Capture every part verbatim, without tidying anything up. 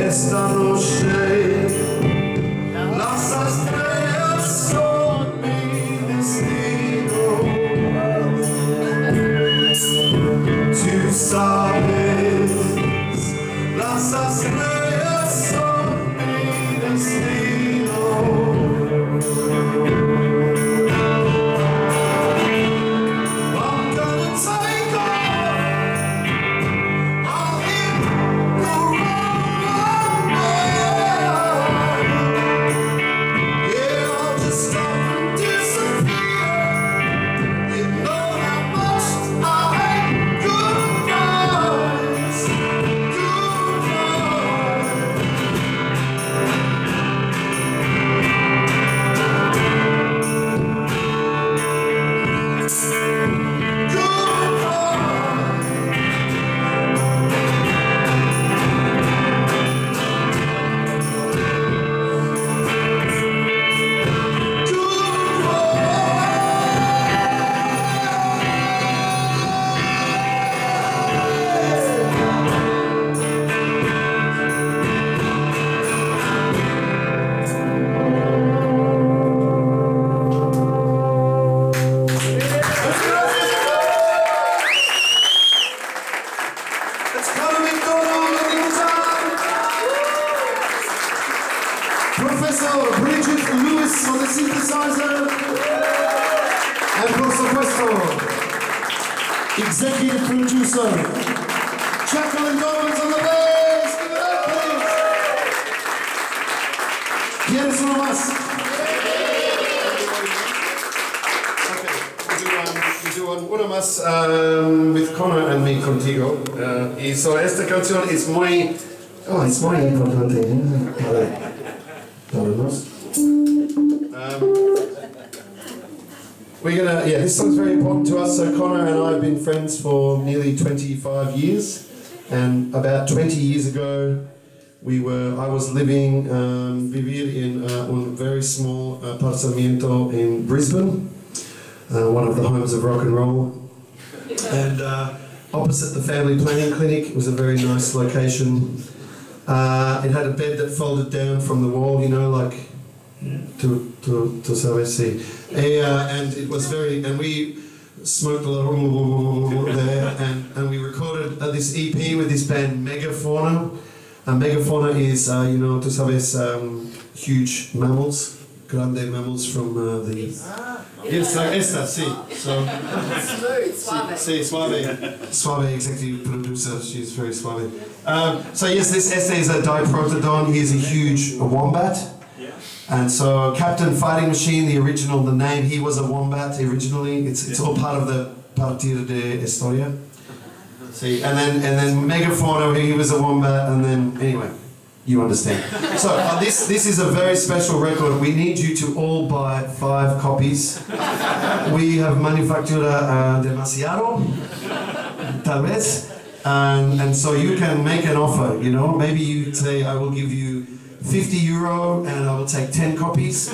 esta noche. Las estrellas son mi destino. Tú sabes, las estrellas son mi destino. I'm gonna take off. I'll hit the road running. Yeah, I'll just stop and disappear. You know how much I hate goodbyes. Professor Bridget Lewis on the synthesizer, and por supuesto, executive producer Jacqueline Goins on the bass. Give it up, please. ¿Quieres uno más? Okay, we'll do, um, we'll do one, uno más um, with Connor and me contigo. Uh, y so esta canción es muy, oh, es muy importante. ¿Eh? Um, we're gonna, yeah, this song's very important to us. So Connor and I have been friends for nearly twenty-five years, and about twenty years ago, we were, I was living, um, vivir in uh, un very small apartamento in Brisbane, uh, one of the homes of rock and roll, and uh, opposite the family planning clinic. It was a very nice location. Uh, it had a bed that folded down from the wall, you know, like to to to sabes, sí. Uh, and it was very, and we smoked a lot there, and, and we recorded uh, this E P with this band Megafauna. And Megafauna is, uh, you know, tú sabes, um, huge mammals, grande mammals from uh, the. Esta, esta, sí. So. Smooth, suave. Sí, suave. Suave, executive producer. She's very suave. Um, so yes, this essay is a Diprotodon. He's a huge a wombat. Yeah. And so Captain Fighting Machine, the original, the name, he was a wombat originally. It's it's all part of the Partir de Historia. See, and then and then Megafauna, he was a wombat, and then anyway, you understand. So uh, this this is a very special record. We need you to all buy five copies. We have manufactura uh, demasiado, tal vez. And, and so you can make an offer, you know, maybe you say, I will give you fifty euro and I will take ten copies.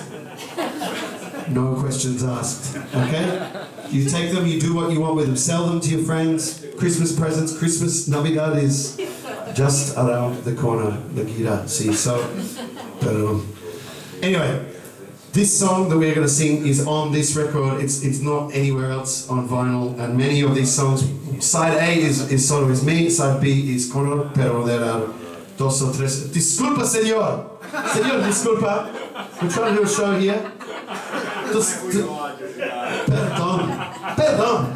No questions asked, okay? You take them, you do what you want with them, sell them to your friends, Christmas presents, Christmas, Navidad is just around the corner, the gira, see, so, perdón. Anyway, this song that we're going to sing is on this record. It's it's not anywhere else on vinyl, and many of these songs, side A is, is solo is me, side B is Connor, pero there are dos o tres. Disculpa, señor! Señor, disculpa. We're trying to do a show here. Just, just, perdón. Perdón.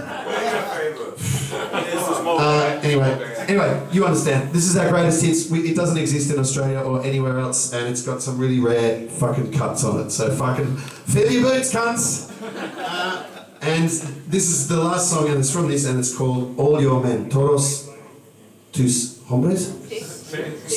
Uh, anyway, anyway, you understand. This is our greatest hits. We, it doesn't exist in Australia or anywhere else, and it's got some really rare fucking cuts on it. So fucking fill your boots, cunts. Uh, and this is the last song, and it's from this, and it's called All Your Men. Todos tus hombres.